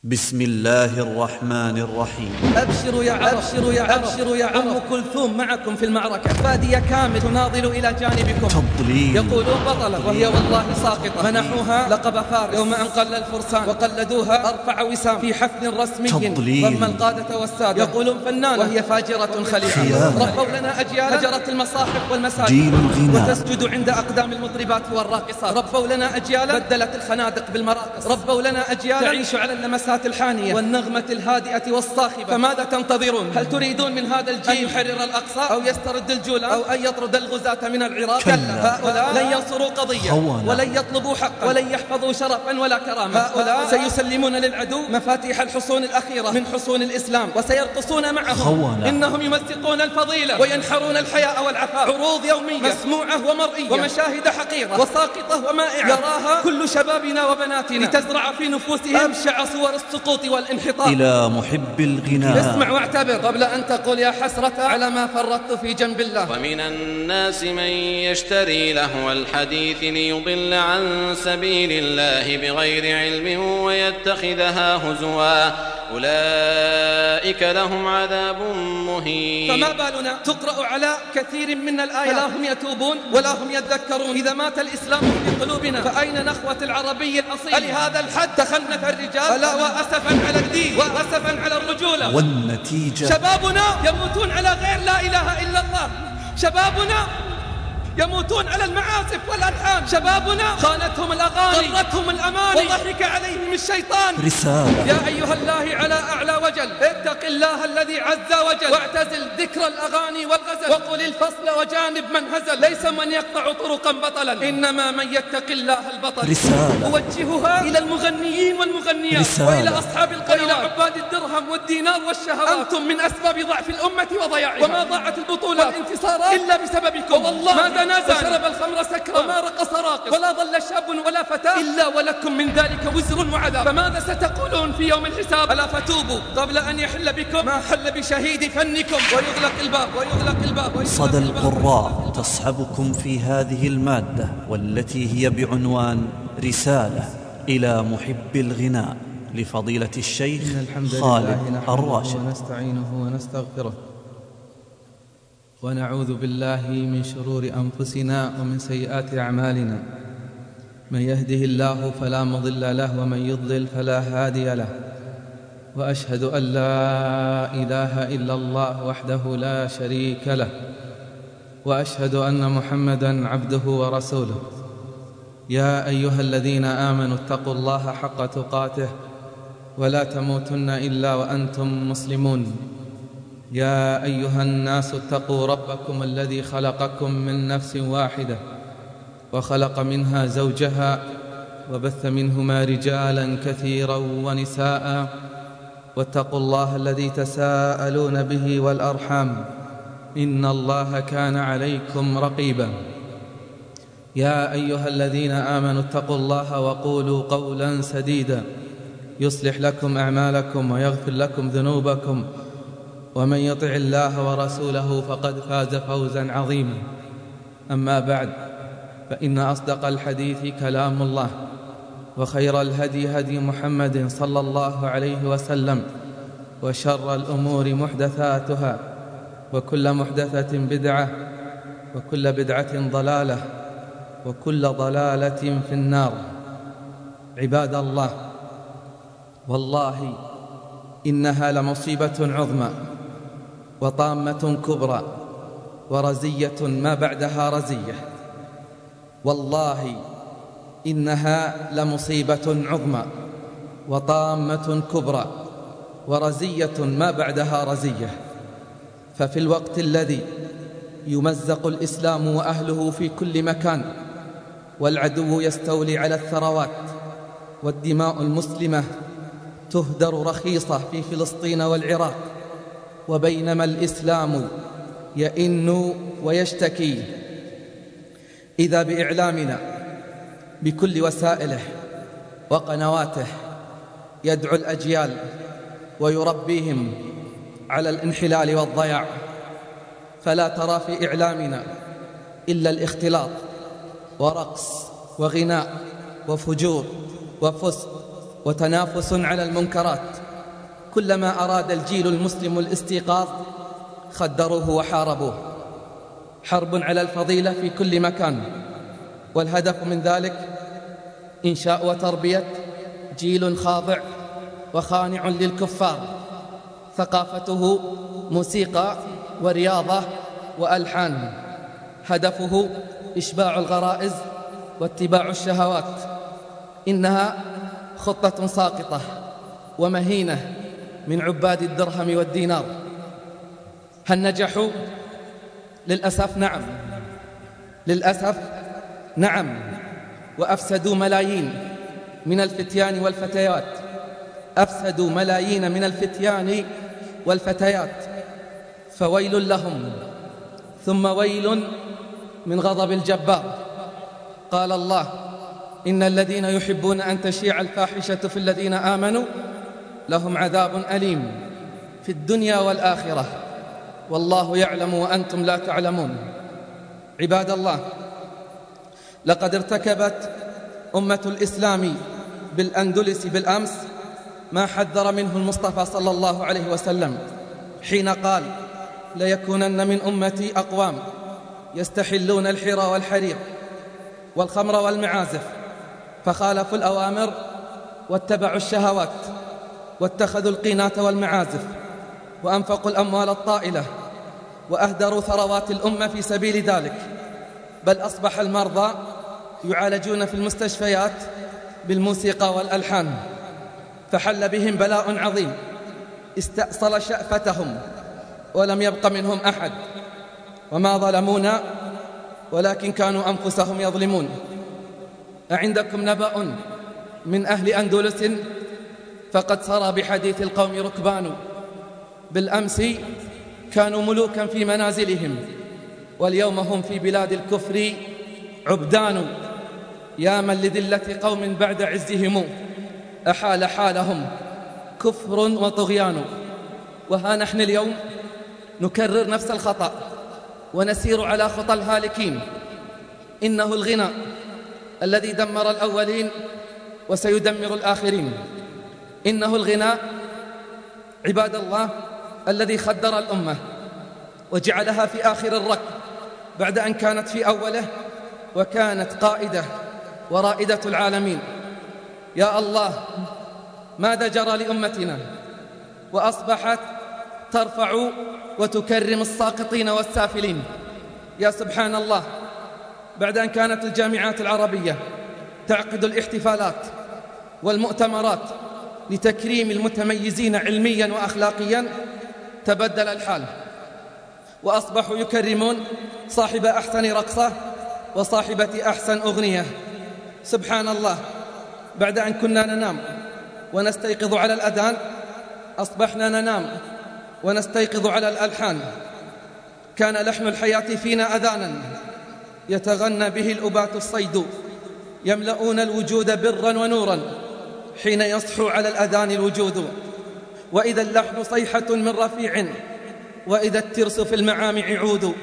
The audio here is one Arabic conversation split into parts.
بسم الله الرحمن الرحيم. أبشروا يا عرب أبشروا يا عرب أبشروا يا عرب، أم كلثوم معكم في المعركة، فادية كامل تناضل إلى جانبكم. تضليل يقولون بطلة وهي والله ساقطة، منحوها لقب فارس يوم أن قل الفرسان وقلدوها أرفع وسام في حفل رسمي ضم القادة والسادة. يقولون فنانة وهي فاجرة خليعة. ربوا لنا أجيال هجرت المصاحف والمساجد جيل الغناء وتسجد عند أقدام المطربات والراقصات. ربوا لنا أجيال بدلت الخنادق بالمراقص. ربوا لنا أجيال تعيش على اللمسات الحانية والنغمة الهادئة والصاخبة. فماذا تنتظرون؟ هل تريدون من هذا الجيل أن يحرر الأقصى أو يسترد الجولان أو أن يطرد الغزاة من العراق؟ كلا، هؤلاء لن ينصروا قضية ولن يطلبوا حقا ولن يحفظوا شرفا ولا كرامة. هؤلاء سيسلمون للعدو مفاتيح الحصون الأخيرة من حصون الإسلام وسيرقصون معهم. إنهم يمزقون الفضيلة وينحرون الحياء والعفاف. عروض يومية مسموعة ومرئية ومشاهد حقيرة وساقطة ومائعة يراها كل شبابنا وبناتنا لتزرع في نفوسهم أبشع صور السقوط والانحطاط. إلى محب الغناء اسمع واعتبر قبل أن تقول يا حسرة على ما فرطت في جنب الله. ومن الناس من يشتري لهو الحديث ليضل عن سبيل الله بغير علم ويتخذها هزوا أولئك لهم عذاب مهين. فما بالنا تقرأ على كثير من الآيات فلا هم يتوبون ولا هم يذكرون. إذا مات الإسلام في قلوبنا فأين نخوة العربي الأصيل؟ ألهذا الحد تخنث الرجال؟ ألا وأسفا على الدين وأسفا على الرجولة. والنتيجة شبابنا يموتون على غير لا إله إلا الله. شبابنا يموتون على المعازف والألحان. شبابنا خانتهم الأغاني غرتهم الأماني وضحك عليهم الشيطان. رسالة يا أيها الله على أعلى وجل اتق الله الذي عز وجل واعتزل ذكر الأغاني والغزل وقل الفصل وجانب من هزل. ليس من يقطع طرقا بطلا إنما من يتق الله البطل. رسالة أوجهها إلى المغنيين والمغنيات رسالة وإلى أصحاب القنوات وإلى عباد الدرهم والدينار والشهوات. أنتم من أسباب ضعف الأمة وضياعها. وما ضاعت البطولة والانتصارات إلا بسببكم. والله ما نازل وشرب الخمر سكرا وما رقص راقص ولا ظل شاب ولا فتاة إلا ولكم من ذلك وزر وعذاب. فماذا ستقولون في يوم الحساب؟ ألا فتوبوا قبل أن يحل بكم ما حل بشهيد فنكم ويغلق الباب صدى القراء تصحبكم في هذه المادة والتي هي بعنوان رسالة إلى محب الغناء لفضيلة الشيخ خالد الراشد. ونستعينه ونستغفره ونعوذ بالله من شرور أنفسنا ومن سيئات أعمالنا. من يهده الله فلا مضل له ومن يضلل فلا هادي له. وأشهد أن لا إله إلا الله وحده لا شريك له. وأشهد أن محمدًا عبده ورسوله. يا أيها الذين آمنوا اتقوا الله حق تقاته ولا تموتن إلا وأنتم مسلمون. يا أيها الناس اتقوا ربكم الذي خلقكم من نفس واحدة وخلق منها زوجها وبث منهما رجالا كثيرا ونساء واتقوا الله الذي تساءلون به والأرحام إن الله كان عليكم رقيبا. يا أيها الذين آمنوا اتقوا الله وقولوا قولا سديدا يصلح لكم أعمالكم ويغفر لكم ذنوبكم ومن يطع الله ورسوله فقد فاز فوزا عظيما. أما بعد فإن أصدق الحديث كلام الله وخير الهدي هدي محمد صلى الله عليه وسلم وشر الأمور محدثاتها وكل محدثة بدعة وكل بدعة ضلالة وكل ضلالة في النار. عباد الله، والله إنها لمصيبة عظمى وطامة كبرى ورزية ما بعدها رزية. والله إنها لمصيبة عظمى وطامة كبرى ورزية ما بعدها رزية. ففي الوقت الذي يمزق الإسلام وأهله في كل مكان والعدو يستولي على الثروات والدماء المسلمة تهدر رخيصة في فلسطين والعراق، وبينما الإسلام يئن ويشتكي، إذا بإعلامنا بكل وسائله وقنواته يدعو الأجيال ويربيهم على الانحلال والضياع. فلا ترى في إعلامنا إلا الاختلاط ورقص وغناء وفجور وفسق وتنافس على المنكرات. كلما أراد الجيل المسلم الاستيقاظ خدروه وحاربوه. حرب على الفضيلة في كل مكان، والهدف من ذلك إنشاء وتربية جيل خاضع وخانع للكفار، ثقافته موسيقى ورياضة وألحان، هدفه إشباع الغرائز واتباع الشهوات. إنها خطة ساقطة ومهينة من عباد الدرهم والدينار. هل نجحوا؟ للأسف نعم، للأسف نعم، وأفسدوا ملايين من الفتيان والفتيات، أفسدوا ملايين من الفتيان والفتيات، فويل لهم ثم ويل من غضب الجبار. قال الله: إن الذين يحبون أن تشيع الفاحشة في الذين آمنوا لهم عذاب أليم في الدنيا والآخرة والله يعلم وأنتم لا تعلمون. عباد الله، لقد ارتكبت أمة الإسلام بالأندلس بالأمس ما حذر منه المصطفى صلى الله عليه وسلم حين قال: ليكونن من أمتي أقوام يستحلون الحرى والحرير والخمر والمعازف، فخالفوا الأوامر واتبعوا الشهوات واتخذوا القينات والمعازف وأنفقوا الأموال الطائلة وأهدروا ثروات الأمة في سبيل ذلك، بل أصبح المرضى يعالجون في المستشفيات بالموسيقى والألحان، فحل بهم بلاء عظيم استأصل شأفتهم ولم يبق منهم أحد، وما ظلمونا ولكن كانوا أنفسهم يظلمون. أعندكم نبأ من أهل أندلس فقد سرى بحديث القوم ركبان، بالأمس كانوا ملوكا في منازلهم واليوم هم في بلاد الكفر عبدان. يا من لذلة قوم بعد عزهم أحال حالهم كفر وطغيان. وها نحن اليوم نكرر نفس الخطأ ونسير على خطى الهالكين. إنه الغنى الذي دمر الأولين وسيدمر الآخرين. إنه الغنى عباد الله الذي خدر الأمة وجعلها في آخر الركب بعد أن كانت في أوله وكانت قائدة ورائدة العالمين. يا الله، ماذا جرى لأمتنا وأصبحت ترفع وتكرم الساقطين والسافلين؟ يا سبحان الله، بعد أن كانت الجامعات العربية تعقد الاحتفالات والمؤتمرات لتكريم المتميزين علميا وأخلاقيا، تبدل الحال وأصبحوا يكرمون صاحب أحسن رقصة وصاحبة أحسن أغنية. سبحان الله، بعد أن كنا ننام ونستيقظ على الأذان أصبحنا ننام ونستيقظ على الألحان. كان لحن الحياة فينا أذانا يتغنى به الأبات الصيد، يملؤون الوجود برا ونورا حين يصحو على الأذان الوجود. وإذا اللحن صيحة من رفيع وإذا الترس في المعامع عود.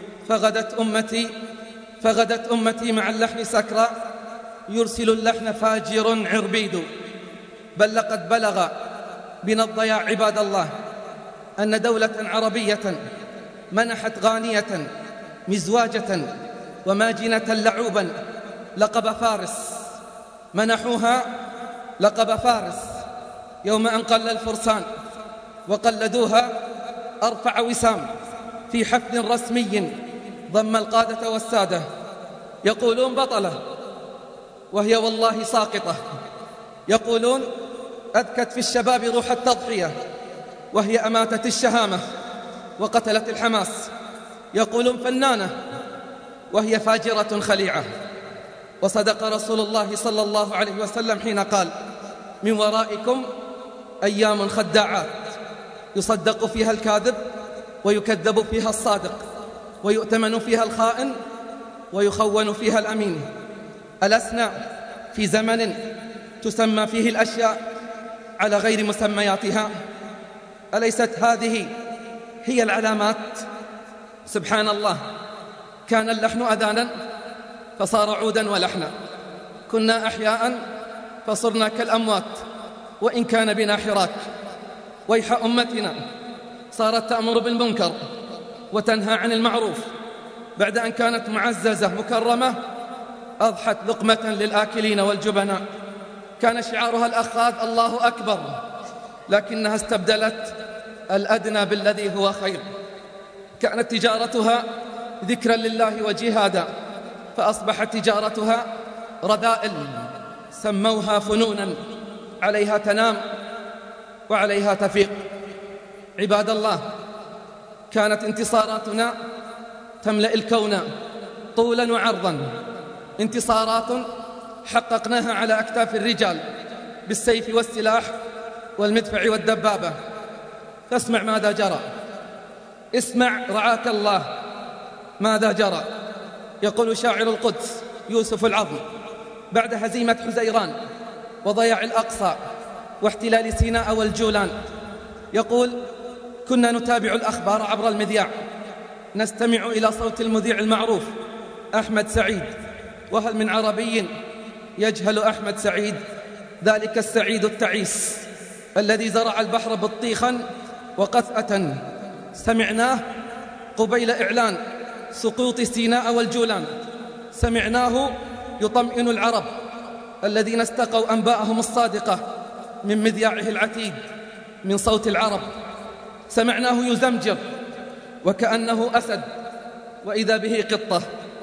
فغدت أمتي مع اللحن سكرى يرسل اللحن فاجر عربيد. بل لقد بلغ بنا الضياع عباد الله أن دولة عربية منحت غانية مزواجة وماجنة لعوبا لقب فارس، منحوها لقب فارس يوم أن قل الفرسان وقلدوها أرفع وسام في حفل رسمي ضم القادة والسادة. يقولون بطلة وهي والله ساقطة، يقولون أذكت في الشباب روح التضحية وهي أماتت الشهامة وقتلت الحماس. يقولون فنانة وهي فاجرة خليعة. وصدق رسول الله صلى الله عليه وسلم حين قال: من ورائكم أيام خداعات يصدق فيها الكاذب ويكذب فيها الصادق ويؤتمن فيها الخائن ويخون فيها الأمين. ألسنا في زمن تسمى فيه الأشياء على غير مسمياتها؟ أليست هذه هي العلامات؟ سبحان الله، كان اللحن أذانا فصار عودا ولحنا، كنا أحياء فصرنا كالأموات، وإن كان بنا حراك. ويح أمتنا صارت تأمر بالمنكر وتنهى عن المعروف بعد أن كانت معززة مكرمة، أضحت لقمة للآكلين والجبناء. كان شعارها الأخاذ الله أكبر، لكنها استبدلت الأدنى بالذي هو خير. كانت تجارتها ذكرا لله وجهادا، فأصبحت تجارتها رذائل سموها فنونا، عليها تنام وعليها تفيق. عباد الله، كانت انتصاراتنا تملأ الكون طولا وعرضا، انتصارات حققناها على أكتاف الرجال بالسيف والسلاح والمدفع والدبابة. فاسمع ماذا جرى، اسمع رعاك الله ماذا جرى. يقول شاعر القدس يوسف العظم بعد هزيمة حزيران وضياع الأقصى واحتلال سيناء والجولان، يقول: كنا نتابع الأخبار عبر المذياع، نستمع إلى صوت المذيع المعروف أحمد سعيد، وهل من عربي يجهل أحمد سعيد؟ ذلك السعيد التعيس الذي زرع البحر بطيخا وقثأة. سمعناه قبيل إعلان سقوط سيناء والجولان، سمعناه يطمئن العرب الذين استقوا أنباءهم الصادقة من مذياعه العتيد من صوت العرب. سمعناه يزمجر وكأنه أسد وإذا به قطة،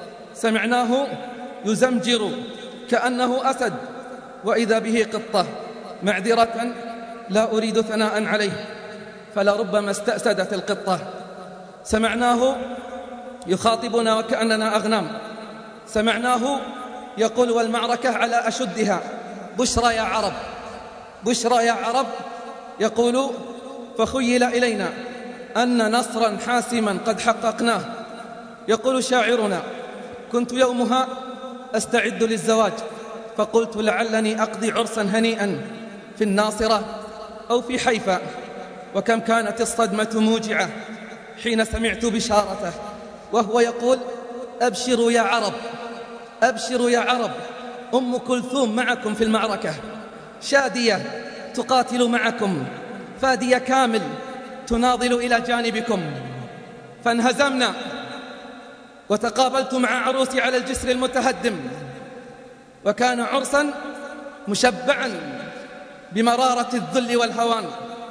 سمعناه يزمجر كأنه أسد وإذا به قطة. معذرة لا أريد ثناء عليه، فلربما استأسدت القطة. سمعناه يخاطبنا وكأننا أغنام، سمعناه يقول والمعركة على أشدها: بشرى يا عرب، بشرى يا عرب. يقول: فخيل إلينا أن نصرا حاسما قد حققناه. يقول شاعرنا: كنت يومها أستعد للزواج، فقلت لعلني أقضي عرسا هنيئا في الناصرة أو في حيفا. وكم كانت الصدمة موجعة حين سمعت بشارته وهو يقول: أبشروا يا عرب، أبشروا يا عرب، أم كلثوم معكم في المعركة، شادية تقاتل معكم، فادية كامل تناضل إلى جانبكم. فانهزمنا وتقابلت مع عروسي على الجسر المتهدم، وكان عرسا مشبعا بمرارة الذل والهوان.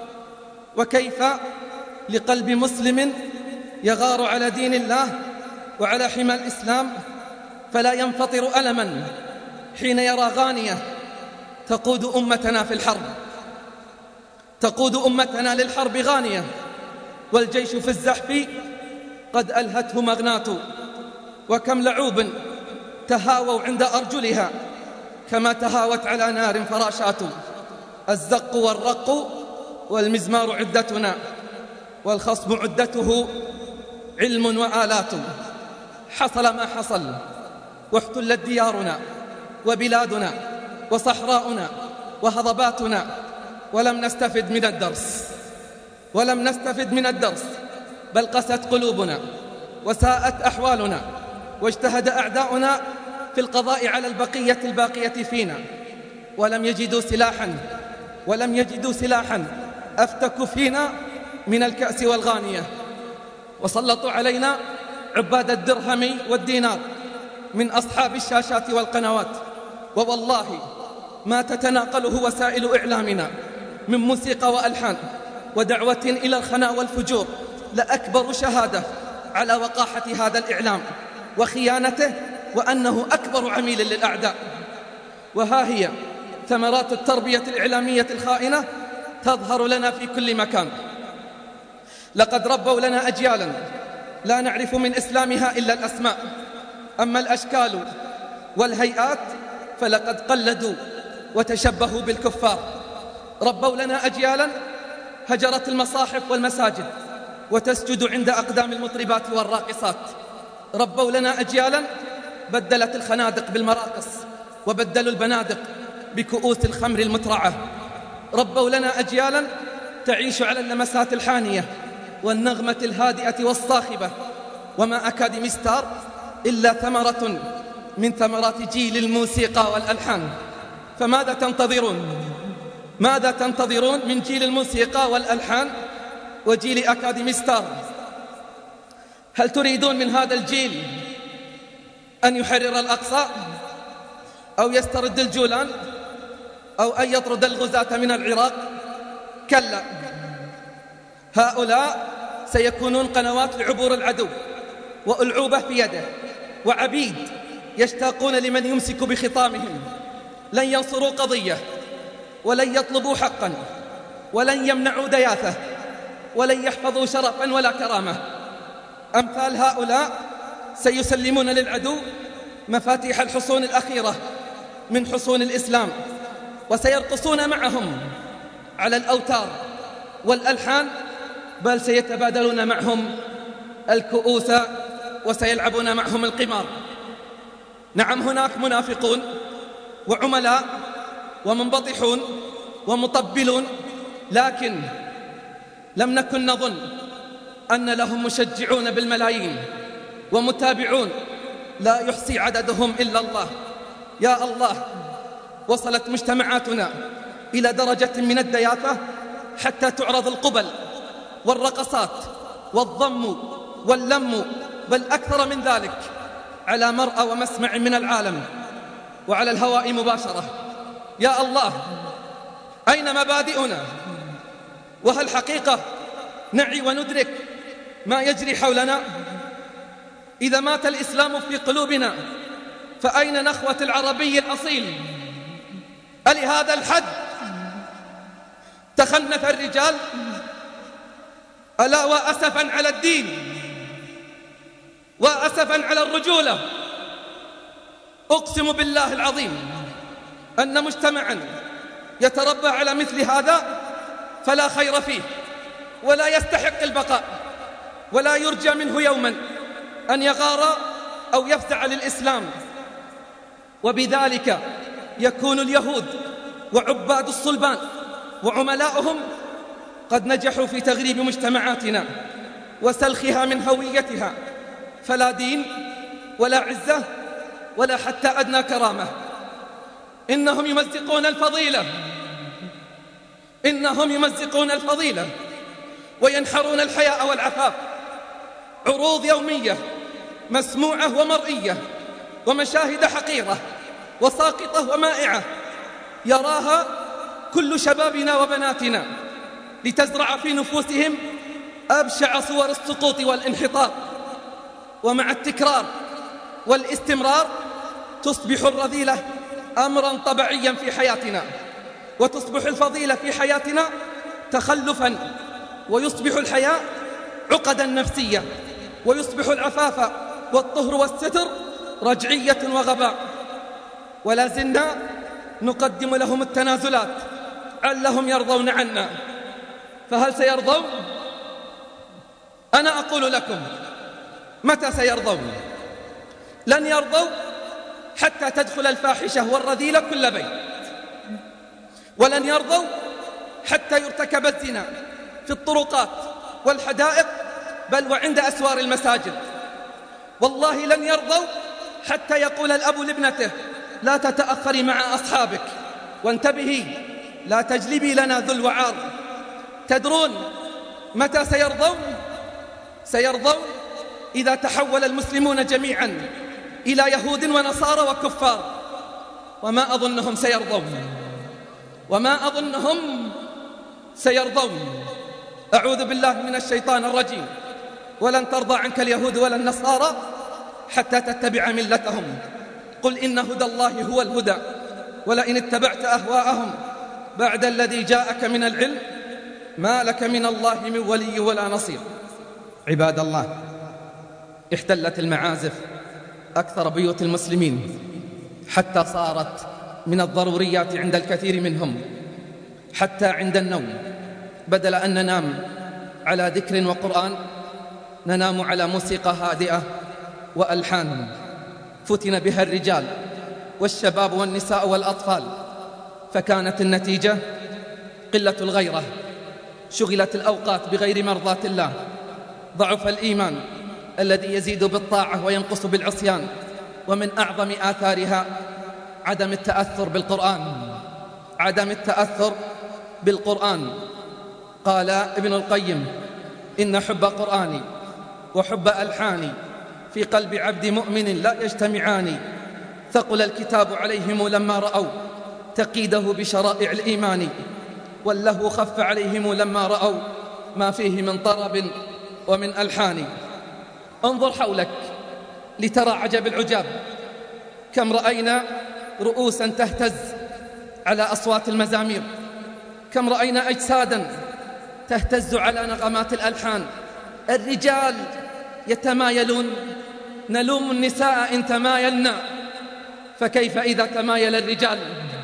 وكيف لقلب مسلم يغار على دين الله وعلى حمى الإسلام فلا ينفطر ألما حين يرى غانية تقود أمتنا في الحرب، تقود أمتنا للحرب غانية، والجيش في الزحف قد ألهته مغناة. وكم لعوب تهاووا عند أرجلها كما تهاوت على نار فراشات. الزق والرق والمزمار عدتنا، والخصم عدته علم وآلات. حصل ما حصل واحتلت ديارنا وبلادنا وصحراؤنا وهضباتنا، ولم نستفد من الدرس، ولم نستفد من الدرس، بل قست قلوبنا وساءت أحوالنا، واجتهد أعداؤنا في القضاء على البقية الباقية فينا، ولم يجدوا سلاحا أفتك فينا من الكأس والغانية. وسلطوا علينا عباد الدرهم والدينار من أصحاب الشاشات والقنوات، ووالله ما تتناقله وسائل إعلامنا من موسيقى وألحان ودعوة إلى الخناء والفجور لأكبر شهادة على وقاحة هذا الإعلام وخيانته، وأنه أكبر عميل للأعداء. وها هي ثمرات التربية الإعلامية الخائنة تظهر لنا في كل مكان. لقد ربوا لنا أجيالا لا نعرف من إسلامها إلا الأسماء، أما الأشكال والهيئات فلقد قلدوا وتشبهوا بالكفار. ربوا لنا أجيالا هجرت المصاحف والمساجد وتسجد عند أقدام المطربات والراقصات. ربوا لنا أجيالا بدلت الخنادق بالمراقص وبدلوا البنادق بكؤوس الخمر المترعة. ربوا لنا أجيالا تعيش على اللمسات الحانية والنغمة الهادئة والصاخبة، وما أكاديمي ستار إلا ثمرة من ثمرات جيل الموسيقى والألحان. فماذا تنتظرون؟ ماذا تنتظرون من جيل الموسيقى والألحان وجيل أكاديمي ستار؟ هل تريدون من هذا الجيل أن يحرر الأقصى أو يسترد الجولان أو أن يطرد الغزاة من العراق؟ كلا، هؤلاء سيكونون قنوات لعبور العدو وألعوبة في يده وعبيد يشتاقون لمن يمسك بخطامهم. لن ينصروا قضية ولن يطلبوا حقا ولن يمنعوا دياثة ولن يحفظوا شرفا ولا كرامة. أمثال هؤلاء سيسلمون للعدو مفاتيح الحصون الأخيرة من حصون الإسلام، وسيرقصون معهم على الأوتار والألحان، بل سيتبادلون معهم الكؤوس وسيلعبون معهم القمار. نعم، هناك منافقون وعملاء ومنبطحون ومطبلون، لكن لم نكن نظن أن لهم مشجعون بالملايين ومتابعون لا يحصي عددهم إلا الله. يا الله، وصلت مجتمعاتنا إلى درجة من الدياثة حتى تعرض القبل والرقصات والضم واللم، بل أكثر من ذلك، على مرأى ومسمع من العالم وعلى الهواء مباشرة. يا الله، أين مبادئنا؟ وهل حقيقة نعي وندرك ما يجري حولنا؟ إذا مات الإسلام في قلوبنا فأين نخوة العربي الأصيل؟ ألهذا الحد تخنث الرجال؟ ألا وأسفا على الدين وأسفا على الرجولة. أقسم بالله العظيم أن مجتمعا يتربى على مثل هذا فلا خير فيه ولا يستحق البقاء، ولا يرجى منه يوما أن يغار أو يفزع للإسلام. وبذلك يكون اليهود وعباد الصلبان وعملاؤهم قد نجحوا في تغريب مجتمعاتنا وسلخها من هويتها، فلا دين ولا عزة ولا حتى أدنى كرامة. إنهم يمزقون الفضيلة، إنهم يمزقون الفضيلة وينحرون الحياء والعفاف. عروض يومية مسموعة ومرئية ومشاهد حقيرة وساقطة ومائعة يراها كل شبابنا وبناتنا لتزرع في نفوسهم أبشع صور السقوط والانحطاط. ومع التكرار والاستمرار تصبح الرذيلة أمرا طبيعيا في حياتنا، وتصبح الفضيلة في حياتنا تخلفا، ويصبح الحياء عقدا نفسية، ويصبح العفاف والطهر والستر رجعية وغباء. ولا زلنا نقدم لهم التنازلات علهم يرضون عنا، فهل سيرضون؟ أنا أقول لكم، متى سيرضون؟ لن يرضوا حتى تدخل الفاحشة والرذيلة كل بيت، ولن يرضوا حتى يرتكب الزنا في الطرقات والحدائق بل وعند أسوار المساجد. والله لن يرضوا حتى يقول الأب لابنته لا تتأخري مع أصحابك وانتبهي لا تجلبي لنا ذل وعار. تدرون متى سيرضون؟ سيرضون إذا تحول المسلمون جميعا إلى يهود ونصارى وكفار، وما أظنهم سيرضون، وما أظنهم سيرضون. أعوذ بالله من الشيطان الرجيم. ولن ترضى عنك اليهود ولا النصارى حتى تتبع ملتهم. قل إن هدى الله هو الهدى ولئن اتبعت أهواءهم بعد الذي جاءك من العلم ما لك من الله من ولي ولا نصير. عباد الله، احتلت المعازف أكثر بيوت المسلمين حتى صارت من الضروريات عند الكثير منهم، حتى عند النوم بدل أن ننام على ذكر وقرآن ننام على موسيقى هادئة وألحان فتن بها الرجال والشباب والنساء والأطفال، فكانت النتيجة قلة الغيرة، شغلت الأوقات بغير مرضاة الله، ضعف الإيمان الذي يزيد بالطاعة وينقص بالعصيان. ومن أعظم آثارها عدم التأثر بالقرآن، عدم التأثر بالقرآن. قال ابن القيم: إن حب قرآني وحب ألحاني في قلب عبد مؤمن لا يجتمعان. ثقل الكتاب عليهم لما رأوا تقييده بشرائع الإيمان، واللهو خف عليهم لما رأوا ما فيه من طرب ومن ألحان. انظر حولك لترى عجب العجاب، كم رأينا رؤوسا تهتز على أصوات المزامير، كم رأينا أجسادا تهتز على نغمات الألحان. الرجال يتمايلون، نلوم النساء إن تمايلنا، فكيف إذا تمايل الرجال؟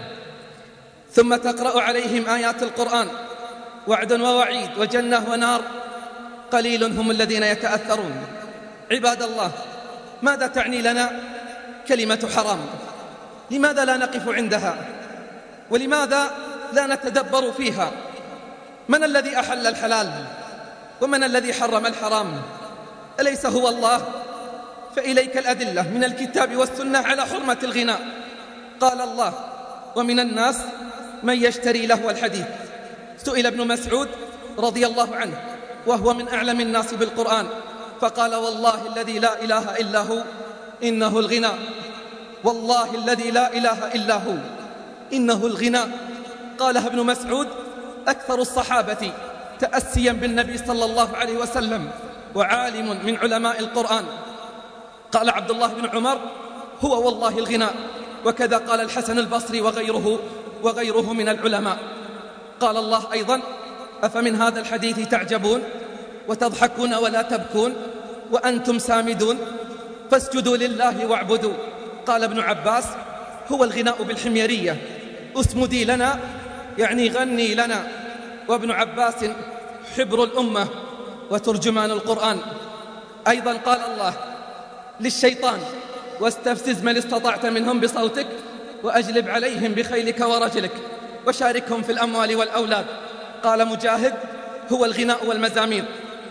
ثم تقرأ عليهم آيات القرآن، وعد ووعيد وجنة ونار، قليل هم الذين يتأثرون. عباد الله، ماذا تعني لنا كلمة حرام؟ لماذا لا نقف عندها؟ ولماذا لا نتدبر فيها؟ من الذي أحل الحلال؟ ومن الذي حرم الحرام؟ أليس هو الله؟ فإليك الأدلة من الكتاب والسنة على حرمة الغناء. قال الله: ومن الناس من يشتري لهو الحديث. سئل ابن مسعود رضي الله عنه وهو من أعلم الناس بالقرآن، فقال: والله الذي لا إله إلا هو إنه الغناء. والله الذي لا إله إلا هو إنه الغناء. قالها ابن مسعود أكثر الصحابة تأسيا بالنبي صلى الله عليه وسلم، وعالم من علماء القرآن. قال عبد الله بن عمر: هو والله الغناء. وكذا قال الحسن البصري وغيره من العلماء. قال الله أيضا: أفمن هذا الحديث تعجبون وتضحكون ولا تبكون وأنتم سامدون فاسجدوا لله واعبدوا. قال ابن عباس: هو الغناء بالحميرية، اسمدي لنا يعني غني لنا. وابن عباس حبر الأمة وترجمان القرآن. أيضا قال الله للشيطان: واستفزز من استطعت منهم بصوتك وأجلب عليهم بخيلك ورجلك وشاركهم في الأموال والأولاد. قال مجاهد: هو الغناء والمزامير.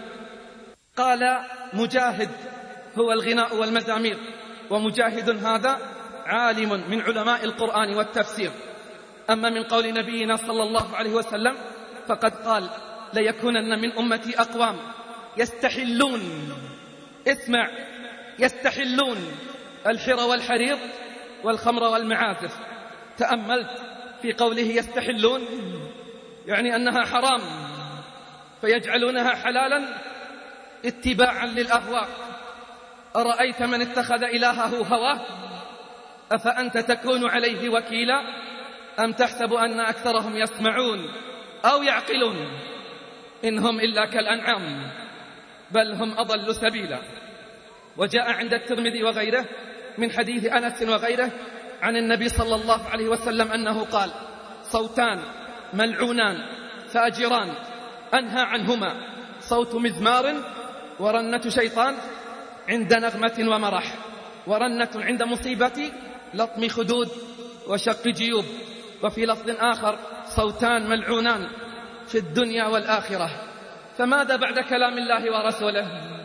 قال مجاهد: هو الغناء والمزامير. ومجاهد هذا عالم من علماء القرآن والتفسير. أما من قول نبينا صلى الله عليه وسلم فقد قال: ليكونن من أمتي أقوام يستحلون، اسمع، يستحلون الحر والحرير والخمر والمعازف. تأملت في قوله يستحلون، يعني أنها حرام، فيجعلونها حلالا اتباعا للأهواء. أرأيت من اتخذ إلهه هواه أفأنت تكون عليه وكيلا أم تحسب أن أكثرهم يسمعون أو يعقلون إن هم إلا كالأنعام بل هم أضل سبيلا. وجاء عند الترمذي وغيره من حديث أنس وغيره عن النبي صلى الله عليه وسلم أنه قال: صوتان ملعونان فاجران أنهى عنهما، صوت مزمار ورنة شيطان عند نغمة ومرح، ورنة عند مصيبة لطم خدود وشق جيوب. وفي لفظ آخر: صوتان ملعونان في الدنيا والآخرة. فماذا بعد كلام الله ورسوله؟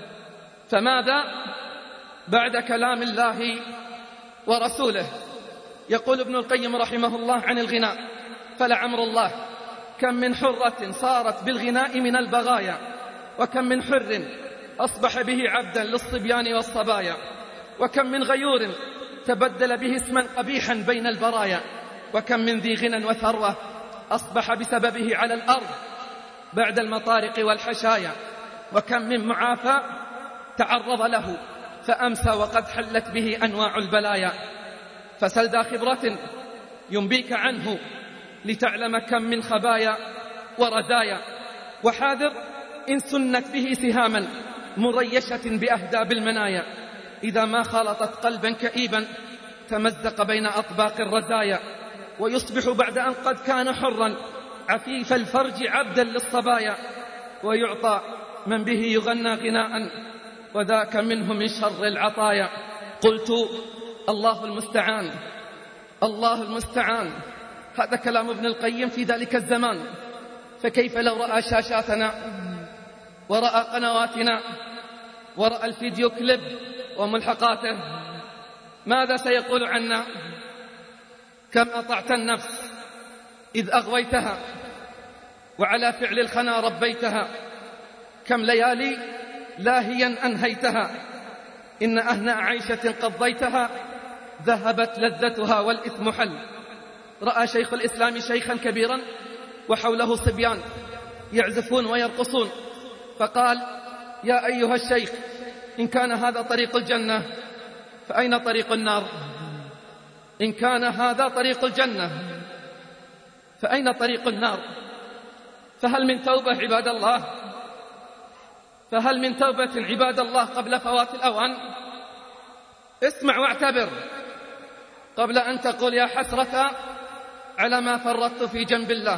فماذا بعد كلام الله ورسوله؟ يقول ابن القيم رحمه الله عن الغناء: فلعمر الله كم من حرة صارت بالغناء من البغايا، وكم من حر أصبح به عبدا للصبيان والصبايا، وكم من غيور تبدل به اسما قبيحا بين البرايا، وكم من ذي غنى وثروة أصبح بسببه على الأرض بعد المطارق والحشايا، وكم من معافى تعرض له فأمسى وقد حلت به أنواع البلايا. فسل ذا خبرة ينبيك عنه لتعلم كم من خبايا ورزايا، وحاذر إن سنت به سهاما مريشة بأهداب المنايا، إذا ما خالطت قلبا كئيبا تمزق بين أطباق الرزايا، ويصبح بعد أن قد كان حرا عفيف الفرج عبدا للصبايا، ويعطى من به يغنى غناء وذاك منه من شر العطايا. قلت: الله المستعان، الله المستعان. هذا كلام ابن القيم في ذلك الزمان، فكيف لو رأى شاشاتنا ورأى قنواتنا ورأى الفيديو كليب وملحقاته؟ ماذا سيقول عنا؟ كم أطعت النفس إذ أغويتها، وعلى فعل الخنا ربيتها، كم ليالي لاهيا أنهيتها، إن أهنأ عيشة قضيتها ذهبت لذتها والإثم حل. رأى شيخ الإسلام شيخا كبيرا وحوله صبيان يعزفون ويرقصون، فقال: يا أيها الشيخ، إن كان هذا طريق الجنة فأين طريق النار؟ إن كان هذا طريق الجنة فأين طريق النار؟ فهل من توبة عباد الله؟ فهل من توبة عباد الله قبل فوات الأوان؟ اسمع واعتبر قبل أن تقول يا حسرة على ما فرطت في جنب الله.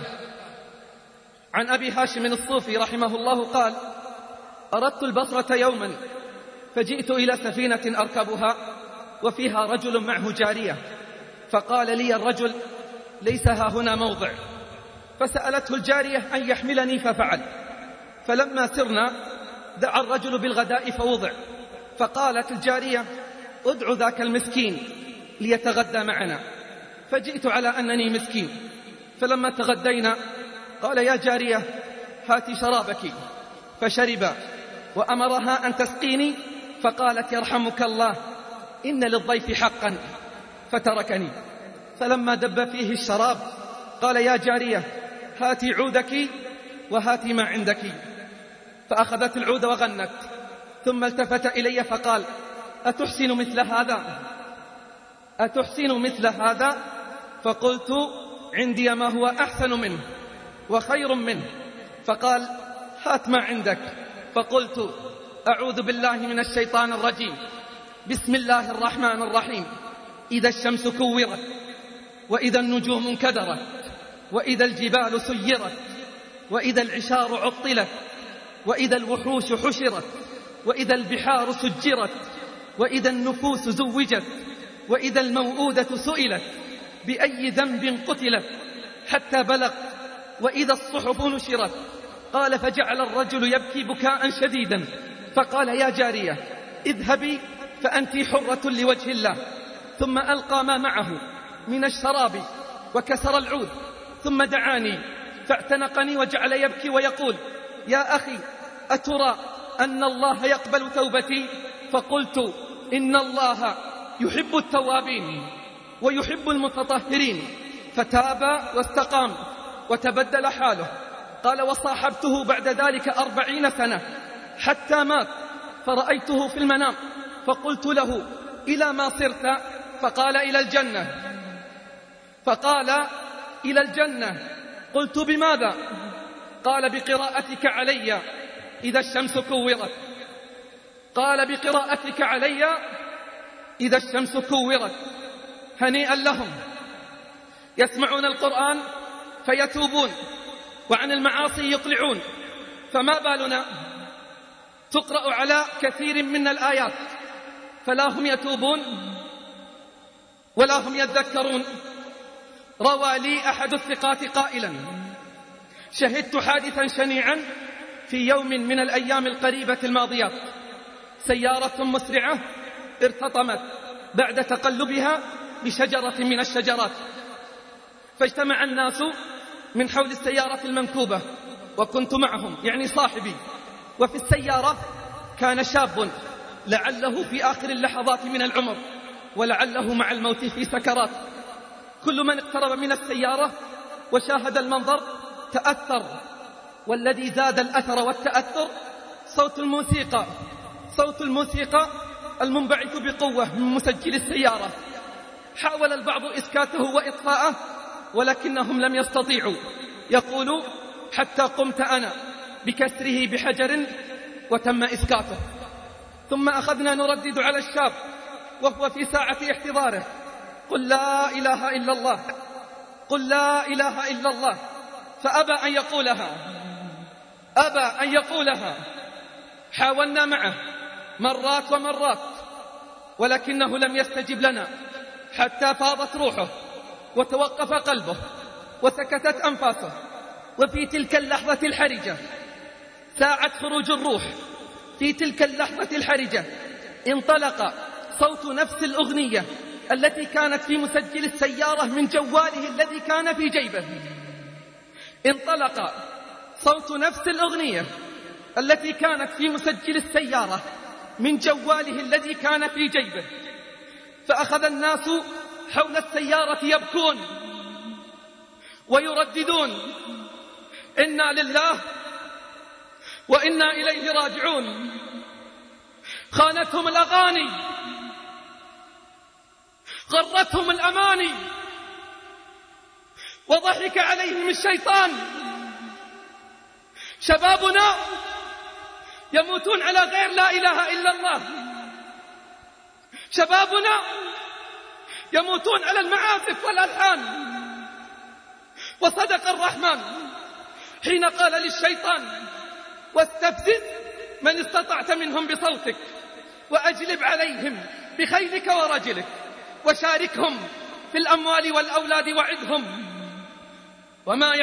عن أبي هاشم الصوفي رحمه الله قال: أردت البصرة يوما فجئت إلى سفينة أركبها وفيها رجل معه جارية، فقال لي الرجل: ليس ها هنا موضع. فسألته الجارية أن يحملني ففعل. فلما سرنا دعا الرجل بالغداء فوضع، فقالت الجارية: ادع ذاك المسكين ليتغدى معنا. فجئت على أنني مسكين، فلما تغدينا قال: يا جارية هاتي شرابك. فشرب وأمرها أن تسقيني، فقالت: يرحمك الله إن للضيف حقا، فتركني. فلما دب فيه الشراب قال: يا جارية هاتي عودك وهاتي ما عندك. فأخذت العود وغنت، ثم التفت إلي فقال: أتحسن مثل هذا؟ أتحسن مثل هذا؟ فقلت: عندي ما هو أحسن منه وخير منه. فقال: هات ما عندك. فقلت: أعوذ بالله من الشيطان الرجيم، بسم الله الرحمن الرحيم. إذا الشمس كورت، وإذا النجوم انكدرت، وإذا الجبال سيرت، وإذا العشار عطلت، وإذا الوحوش حشرت، وإذا البحار سجرت، وإذا النفوس زوجت، وإذا الموءودة سئلت بأي ذنب قتلت، حتى بلغ وإذا الصحف نشرت. قال: فجعل الرجل يبكي بكاء شديدا، فقال: يا جارية اذهبي فأنت حرة لوجه الله. ثم ألقى ما معه من الشراب وكسر العود، ثم دعاني فاعتنقني وجعل يبكي ويقول: يا أخي أترى أن الله يقبل توبتي؟ فقلت: إن الله يحب التوابين ويحب المتطهرين. فتاب واستقام وتبدل حاله. قال: وصاحبته بعد ذلك 40 سنة حتى مات، فرأيته في المنام فقلت له: إلى ما صرت؟ فقال: إلى الجنة. فقال: إلى الجنة. قلت: بماذا؟ قال: بقراءتك علي إذا الشمس كورت. قال: بقراءتك علي إذا الشمس كورت. هنيئا لهم، يسمعون القرآن فيتوبون وعن المعاصي يقلعون. فما بالنا تقرأ على كثير من الآيات فلا هم يتوبون ولا هم يذكرون. روى لي أحد الثقات قائلا: شهدت حادثا شنيعا في يوم من الأيام القريبة الماضيات. سيارة مسرعة ارتطمت بعد تقلبها بشجرة من الشجرات، فاجتمع الناس من حول السيارة المنكوبة، وكنت معهم يعني صاحبي. وفي السيارة كان شاب لعله في آخر اللحظات من العمر، ولعله مع الموت في سكرات. كل من اقترب من السيارة وشاهد المنظر تأثر، والذي زاد الأثر والتأثر صوت الموسيقى المنبعث بقوة من مسجل السيارة. حاول البعض إسكاته وإطفاءه ولكنهم لم يستطيعوا. يقول: حتى قمت أنا بكسره بحجر وتم إسكاته. ثم أخذنا نردد على الشاب وهو في ساعة احتضاره: قل لا إله إلا الله، قل لا إله إلا الله. فأبى أن يقولها. حاولنا معه مرات ومرات ولكنه لم يستجب لنا، حتى فاضت روحه وتوقف قلبه وسكتت أنفاسه. وفي تلك اللحظة الحرجة، ساعة خروج الروح، في تلك اللحظة الحرجة انطلق صوت نفس الأغنية التي كانت في مسجل السيارة من جواله الذي كان في جيبه. انطلق صوت نفس الأغنية التي كانت في مسجل السيارة من جواله الذي كان في جيبه. فأخذ الناس حول السيارة يبكون ويرددون: إنا لله وإنا إليه راجعون. خانتهم الأغاني، غرتهم الأماني، وضحك عليهم الشيطان. شبابنا يموتون على غير لا إله إلا الله، شبابنا يموتون على المعازف والألحان. وصدق الرحمن حين قال للشيطان: واستفزز من استطعت منهم بصوتك وأجلب عليهم بخيلك ورجلك وشاركهم في الأموال والأولاد وعدهم وما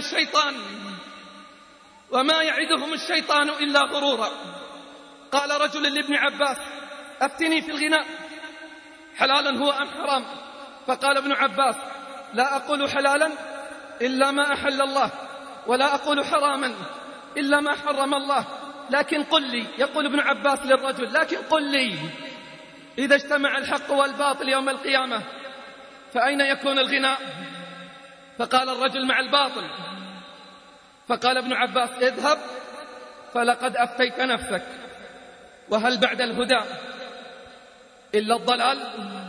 يعدهم الشيطان إلا غرورا. قال رجل لابن عباس: أفتني في الغناء، حلالا هو أم حرام؟ فقال ابن عباس: لا أقول حلالا إلا ما أحل الله، ولا أقول حراما إلا ما حرم الله، لكن قل لي، يقول ابن عباس للرجل: لكن قل لي، إذا اجتمع الحق والباطل يوم القيامة فأين يكون الغناء؟ فقال الرجل: مع الباطل. فقال ابن عباس: اذهب فلقد أفتيت نفسك، وهل بعد الهدى إلا الضلال؟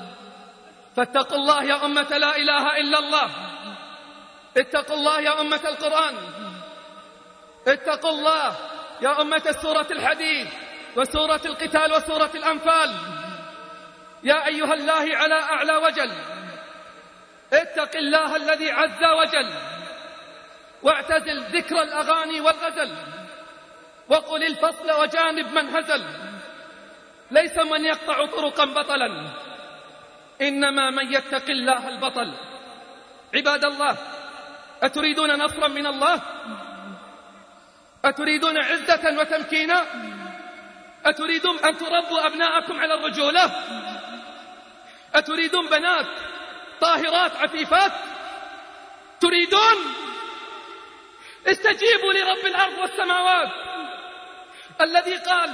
فاتقوا الله يا أمة لا إله إلا الله، اتقوا الله يا أمة القرآن، اتقوا الله يا أمة سورة الحديد وسورة القتال وسورة الأنفال. يا أيها الله على أعلى وجل، اتق الله الذي عز وجل، واعتزل ذكر الأغاني والغزل، وقل الفصل وجانب من هزل. ليس من يقطع طرقا بطلا، إنما من يتق الله البطل. عباد الله، أتريدون نصرا من الله؟ أتريدون عزة وتمكينا؟ أتريدون أن تربوا أبناءكم على الرجولة؟ أتريدون بنات طاهرات عفيفات؟ تريدون؟ استجيبوا لرب الأرض والسماوات الذي قال: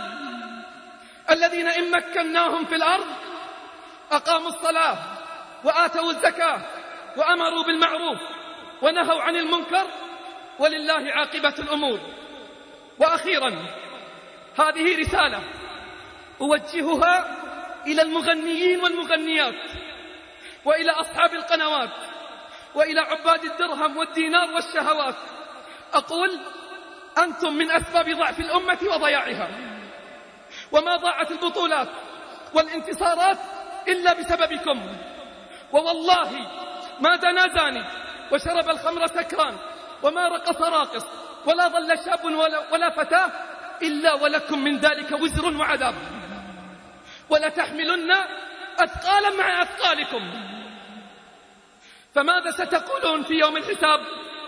الذين إن مكناهم في الأرض أقاموا الصلاة وآتوا الزكاة وأمروا بالمعروف ونهوا عن المنكر ولله عاقبة الأمور. وأخيرا، هذه رسالة أوجهها إلى المغنيين والمغنيات، وإلى أصحاب القنوات، وإلى عباد الدرهم والدينار والشهوات. أقول: أنتم من أسباب ضعف الأمة وضياعها، وما ضاعت البطولات والانتصارات إلا بسببكم. ووالله ما دنا زاني وشرب الخمر سكران وما رقص راقص ولا ظل شاب ولا فتاة إلا ولكم من ذلك وزر وعذاب، ولتحملن أثقالا مع أثقالكم. فماذا ستقولون في يوم الحساب؟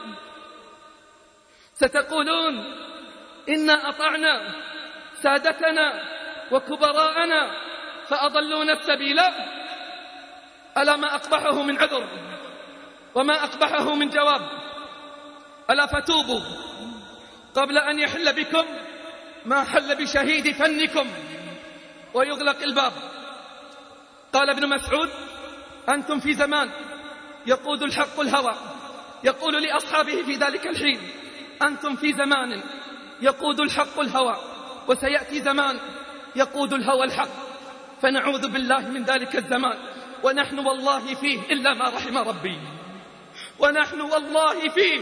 ستقولون: إنا أطعنا سادتنا وكبراءنا فأضلونا السبيل. ألا ما أقبحه من عذر وما أقبحه من جواب؟ ألا فتوبوا قبل أن يحل بكم ما حل بشهيد فنكم ويغلق الباب. قال ابن مسعود: أنتم في زمان يقود الحق الهوى. يقول لأصحابه في ذلك الحين: أنتم في زمان يقود الحق الهوى، وسيأتي زمان يقود الهوى الحق، فنعوذ بالله من ذلك الزمان، ونحن والله فيه إلا ما رحم ربي، ونحن والله فيه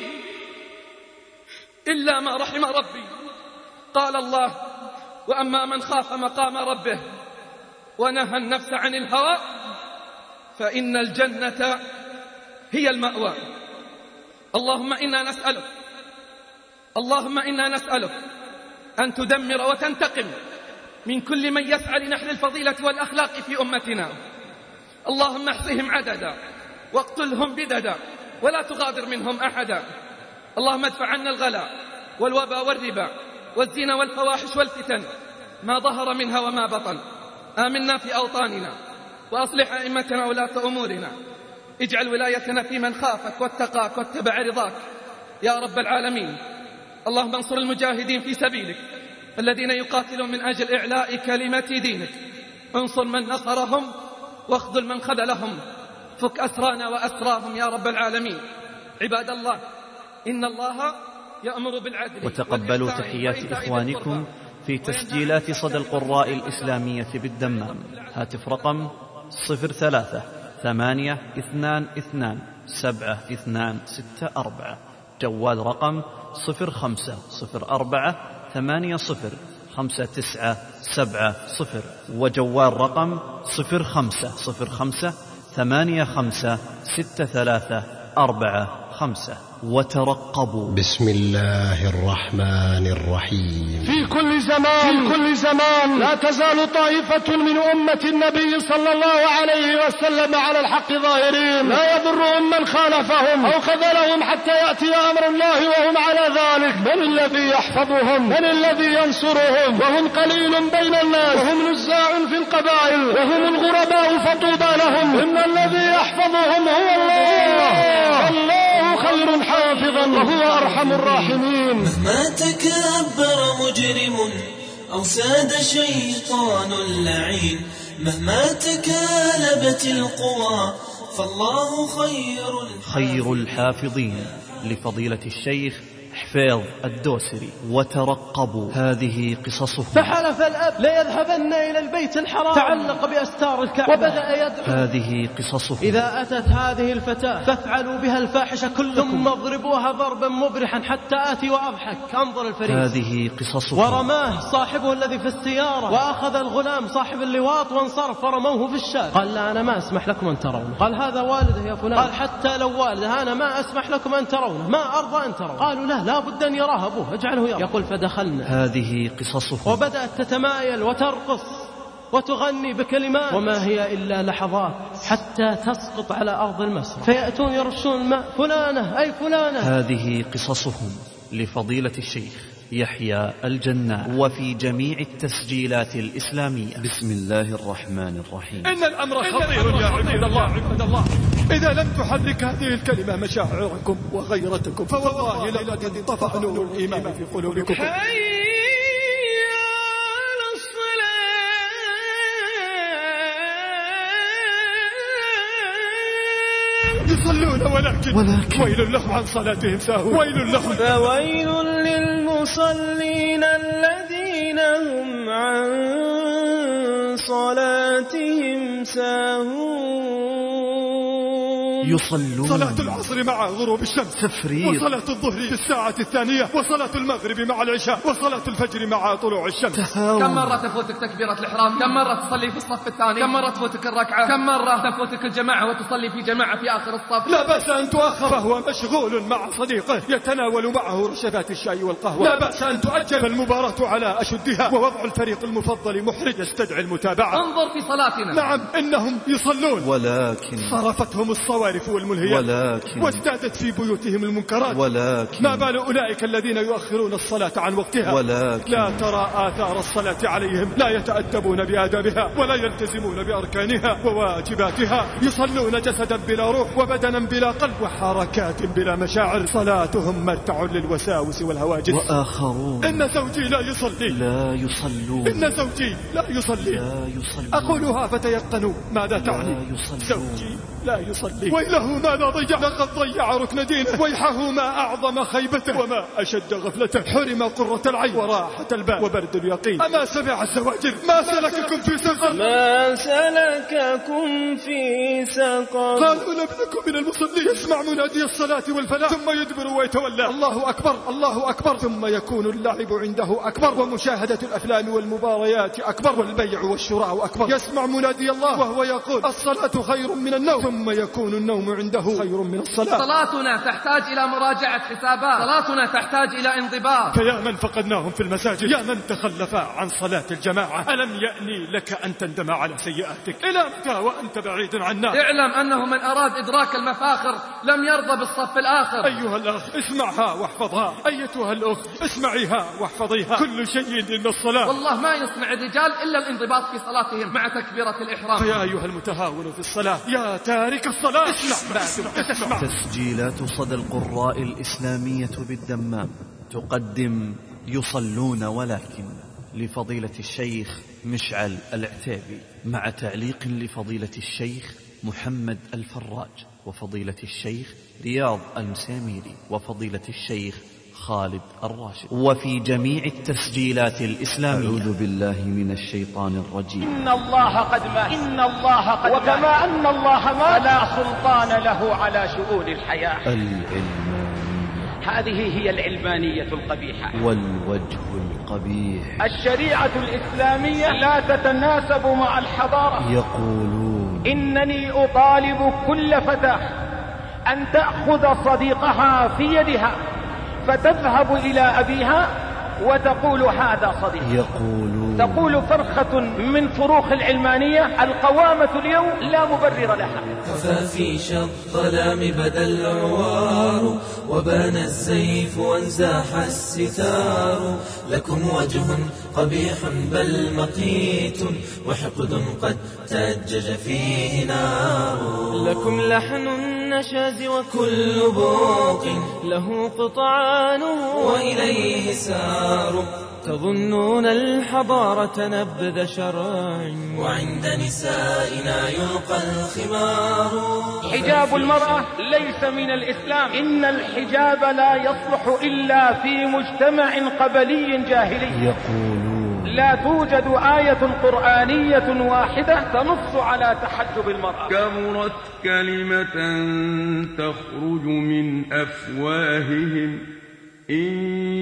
إلا ما رحم ربي. قال الله: وأما من خاف مقام ربه ونهى النفس عن الهوى فإن الجنة هي المأوى. اللهم إنا نسألك أن تدمر وتنتقم من كل من يسعى لنحل الفضيلة والأخلاق في أمتنا. اللهم احصهم عددا واقتلهم بددا ولا تغادر منهم أحدا. اللهم ادفع عنا الغلا والوبا والربا والزنا والفواحش والفتن ما ظهر منها وما بطن. آمنا في أوطاننا وأصلح أئمتنا ولاة أمورنا. اجعل ولايتنا في من خافك واتقاك واتبع رضاك يا رب العالمين. اللهم انصر المجاهدين في سبيلك الذين يقاتلون من أجل إعلاء كلمة دينك. انصر من نصرهم واخذل من خذلهم. فك أسرانا وأسراهم يا رب العالمين. عباد الله، إن الله يأمر بالعدل. وتقبلوا تحيات إخوانكم في تسجيلات صدى القراء الإسلامية بالدمام. هاتف رقم 03-8227-264. جوال رقم 0504-80-5970. وجوال رقم 0505-85-6345. وترقبوا. بسم الله الرحمن الرحيم. في كل زمان لا تزال طائفة من أمة النبي صلى الله عليه وسلم على الحق ظاهرين، لا يضرهم من خالفهم أو خذلهم حتى يأتي أمر الله وهم على ذلك. من الذي يحفظهم؟ من الذي ينصرهم؟ وهم قليل بين الناس، وهم نزاع في القبائل، وهم الغرباء فطوبى لهم. إن الذي يحفظهم هو الله، الله خير حافظا وهو أرحم الراحمين. مهما تكبر مجرم أو ساد شيطان لعين، مهما تكالبت القوى فالله خير الحافظين لفضيلة الشيخ حفيظ الدوسري. وترقبوا، هذه قصصهم. فحلف الأب ليذهبن إلى البيت الحرام، تعلق بأستار الكعبة وبدأ يدعو. هذه قصصهم. إذا أتت هذه الفتاة فافعلوا بها الفاحشة كلكم، ثم اضربوها ضربا مبرحا حتى آتي وأضحك. انظر الفريق. هذه قصصهم. ورماه صاحبه الذي في السيارة، وأخذ الغلام صاحب اللواط وانصرف فرموه في الشارع. قال لا، أنا ما أسمح لكم أن ترونه. قال هذا والده يا فلان. قال حتى لو والده أنا ما أسمح لكم أن ترونه، ما أرضى أن ترونه. قالوا لا بد أن يراه أبوه، اجعله يرى. يقول فدخلنا. هذه قصصهم. وبدأت تتمايل وترقص وتغني بكلمات، وما هي إلا لحظات حتى تسقط على أرض المسرح، فيأتون يرشون الماء. فلانة أي فلانة. هذه قصصهم لفضيلة الشيخ يحيى الجناح، وفي جميع التسجيلات الإسلامية. بسم الله الرحمن الرحيم. إن الأمر خطير يا عباد الله. إذا لم تحرك هذه الكلمة مشاعركم وغيرتكم فوالله لقد انطفأ نور الإيمان في قلوبكم. يصلون ولكن ويل لهم عن صلاتهم ساهون. ويل لهم. فويل للمصلين الذين هم عن صلاتهم ساهون. يصلون صلاة العصر مع غروب الشمس تفريط، وصلاة الظهر في الساعة الثانية، وصلاة المغرب مع العشاء، وصلاة الفجر مع طلوع الشمس. كم مرة تفوتك تكبيرة الإحرام؟ كم مرة تصلي في الصف الثاني؟ كم مرة تفوتك الركعة؟ كم مرة تفوتك الجماعة وتصلي في جماعة في آخر الصف؟ لا بأس أن تؤخر، فهو مشغول مع صديقه يتناول معه رشفات الشاي والقهوة. لا بأس أن تؤجل المباراة على أشدها، ووضع الفريق المفضل محرج يستدعي المتابعة. انظر في صلاتنا. نعم إنهم يصلون، ولكن صرفتهم الصوارف والملهيات، وازدادت في بيوتهم المنكرات. ولكن ما بال أولئك الذين يؤخرون الصلاة عن وقتها. ولكن لا ترى آثار الصلاة عليهم، لا يتأدبون بآدابها ولا يلتزمون بأركانها وواجباتها. يصلون جسدا بلا روح وبدنا بلا قلب وحركات بلا مشاعر. صلاتهم مرتع للوساوس والهواجس. وآخرون إن زوجي لا يصلي، لا يصلون. إن زوجي لا يصلي. أقولها فتيقنوا ماذا تعني. زوجي لا يصلي، ويله ماذا ضيع. لقد ضيع ركن دينه، ويحه ما أعظم خيبته وما أشد غفلته. حرم قرة العين وراحة البال وبرد اليقين. أما سمع الزواجر ما سلككم في سقر. ما سلككم في سقر. قالوا لم نكن من المصلين. يسمع منادي الصلاة والفلاح ثم يدبر ويتولى. الله أكبر الله أكبر، ثم يكون اللعب عنده أكبر، ومشاهدة الأفلام والمباريات أكبر، والبيع والشراء أكبر. يسمع منادي الله وهو يقول الصلاة خير من النوم، ثم يكون النوم عنده خير من الصلاة. صلاتنا تحتاج إلى مراجعة حسابات، صلاتنا تحتاج إلى انضباط. فيا من فقدناهم في المساجد، يا من تخلف عن صلاة الجماعة، ألم يأني لك أن تندم على سيئاتك؟ إلى متى وأنت بعيد عنا؟ اعلم أنه من أراد إدراك المفاخر لم يرضى بالصف الآخر. أيها الأخ اسمعها واحفظها، أيتها الأخت اسمعيها واحفظيها. كل شيء إلا الصلاة. والله ما يصنع الرجال إلا الانضباط في صلاتهم مع تكبيرة الإحرام. فيا أيها المتهاون في الصلاة، يا تارك الصلاة، اسمع ما دمت تسمع. تسجيلات صدى القراء الإسلامية بالدمام تقدم يصلون ولكن لفضيلة الشيخ مشعل العتيبي، مع تعليق لفضيلة الشيخ محمد الفراج وفضيلة الشيخ رياض المساميري وفضيلة الشيخ خالد الراشد، وفي جميع التسجيلات الإسلامية. أعوذ بالله من الشيطان الرجيم. إن الله قد مات، إن الله قد مات، وكما أن الله مات لا سلطان له على شؤون الحياة. العلمانية، هذه هي العلمانية القبيحة والوجه القبيح. الشريعة الإسلامية لا تتناسب مع الحضارة. يقولون إنني أطالب كل فتاة أن تأخذ صديقها في يدها فتذهب إلى أبيها وتقول هذا صديق. يقولون تقول فرخة من فروخ العلمانية: القوامة اليوم لا مبرر لها. خفافيش الظلام بدا العوار، وبان الزيف وانزاح الستار. لكم وجه قبيح بل مقيت، وحقد قد تأجج فيه نار. لكم لحن النشاز وكل بوق له قطعانه، وإليه سار. تظنون الحضارة نبذ شرع، وعند نسائنا يلقى الخمار. حجاب المرأة ليس من الإسلام. إن الحجاب لا يصلح إلا في مجتمع قبلي جاهلي. يقولون لا توجد آية قرآنية واحدة تنص على تحجب المرأة. كبرت كلمة تخرج من أفواههم إن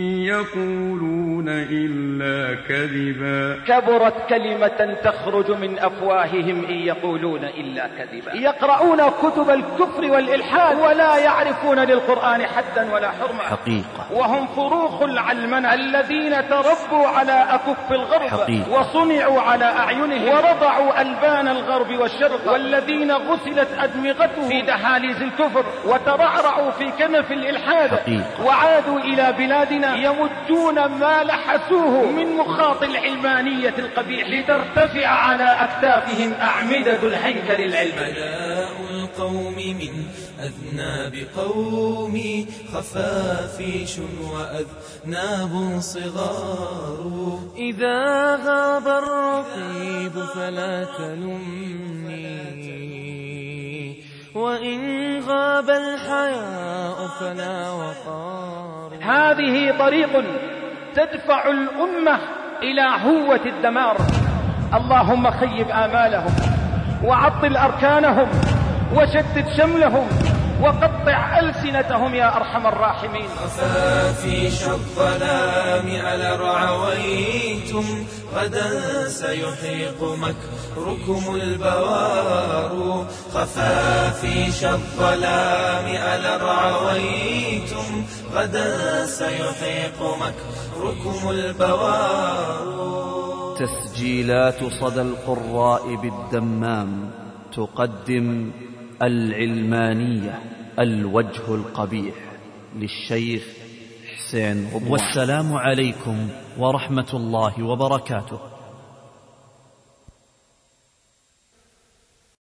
يقولون إلا كذبا. كبرت كلمة تخرج من أفواههم إن يقولون إلا كذبا. يقرؤون كتب الكفر والإلحاد ولا يعرفون للقرآن حدا ولا حرمة. حقيقة. وهم فروخ العلمنة الذين تربوا على أكف الغرب. حقيقة. وصنعوا على أعينهم ورضعوا ألبان الغرب والشرق، والذين غسلت أدمغتهم في دهاليز الكفر وترعرعوا في كنف الإلحاد. حقيقة. وعادوا إلى بلادنا يمجون ما لحسوه من مخاط العلمانية القبيح لترتفع على أكتافهم أعمدة الهيكل العلمي. بلاء القوم من أذناب قومي، خفافيش وأذناب صغار. إذا غاب الرقيب فلا تلمني، وإن غاب الحياء فلا وقار. هذه طريق تدفع الأمة إلى هوة الدمار. اللهم خيب آمالهم، وعطل أركانهم، وشتت شملهم، وقطع ألسنتهم يا أرحم الراحمين. خفافيش الظلام على رعويتم، غدا سيحيق مكركم البوار. خفافيش الظلام على رعويتم، غدا سيحيق مكركم البوار. تسجيلات صدى القراء بالدمام تقدم العلمانية، الوجه القبيح، للشيخ حسين رضوان. والسلام عليكم ورحمة الله وبركاته.